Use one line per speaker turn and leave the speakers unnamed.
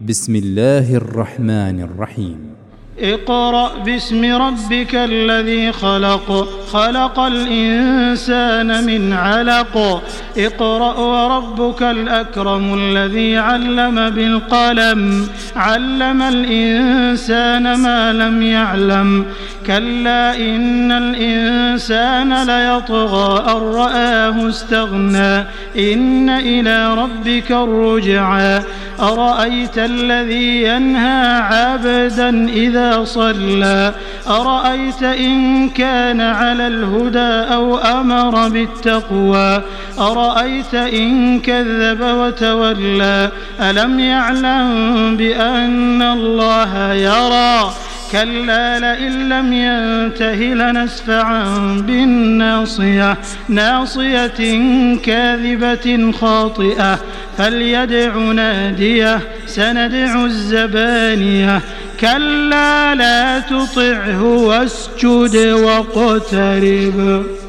بسم الله الرحمن الرحيم.
اقرأ باسم ربك الذي خلق، خلق الإنسان من علق. اقرأ وربك الأكرم الذي علم بالقلم، علم الإنسان ما لم يعلم. كلا إن الإنسان ليطغى أن رآه استغنى، إن إلى ربك الرجعى. أرأيت الذي ينهى عبدا إذا صلى، أرأيت إن كان على الهدى أو أمر بالتقوى، أرأيت إن كذب وتولى. ألم يعلم بأن الله يرى؟ كلا لئن لم ينته لنسفعا بالناصية، ناصية كاذبة خاطئة. فليدع ناديه، سندع الزبانية. كلا لا تطعه واسجد واقترب.